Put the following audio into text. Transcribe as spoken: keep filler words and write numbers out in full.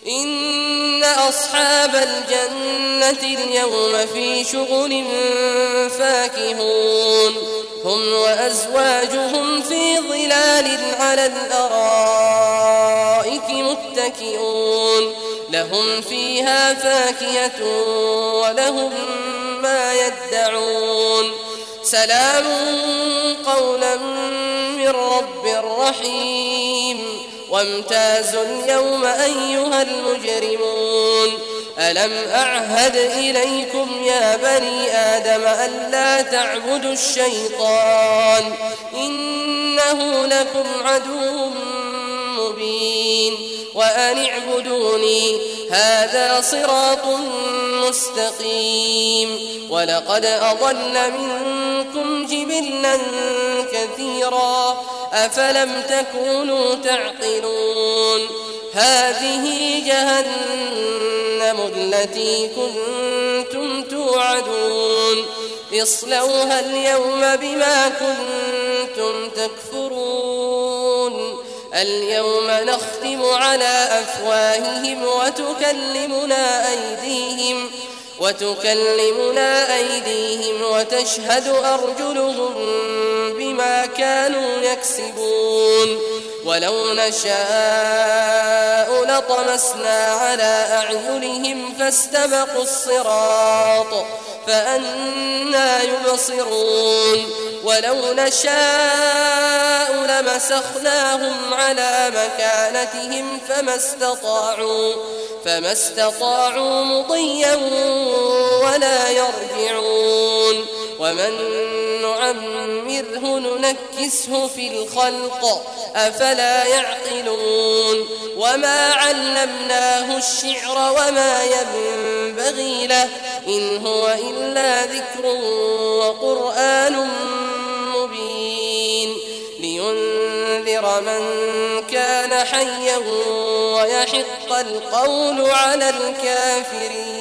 إن أصحاب الجنة اليوم في شغل فاكهون هم وأزواجهم في ظلال على الأرائك متكئون لهم فيها فاكهة ولهم ما يدعون سلام قولا من رب رحيم وامتازوا اليوم أيها المجرمون ألم أعهد إليكم يا بني آدم ألا تعبدوا الشيطان إنه لكم عدو مبين وأن اعبدوني هذا صراط مستقيم ولقد أضل منكم جبلا كثيرا أفلم تكونوا تعقلون هذه جهنم التي كنتم توعدون اصلوها اليوم بما كنتم تكفرون اليوم نختم على أفواههم وتكلمنا أيديهم وتكلمنا أيديهم وتشهد أرجلهم بما كانوا يكسبون ولو نشاء لطمسنا على أعينهم فاستبقوا الصراط فأنى يبصرون ولو نشاء لمسخناهم على مكانتهم فما استطاعوا فما استطاعوا مضيا ولا يرجعون ومن نعمره ننكسه في الخلق أفلا يعقلون وما علمناه الشعر وما ينبغي له إن هو إلا ذكر وقرآن مبين لينذر من كان حيا ويحق القول على الكافرين.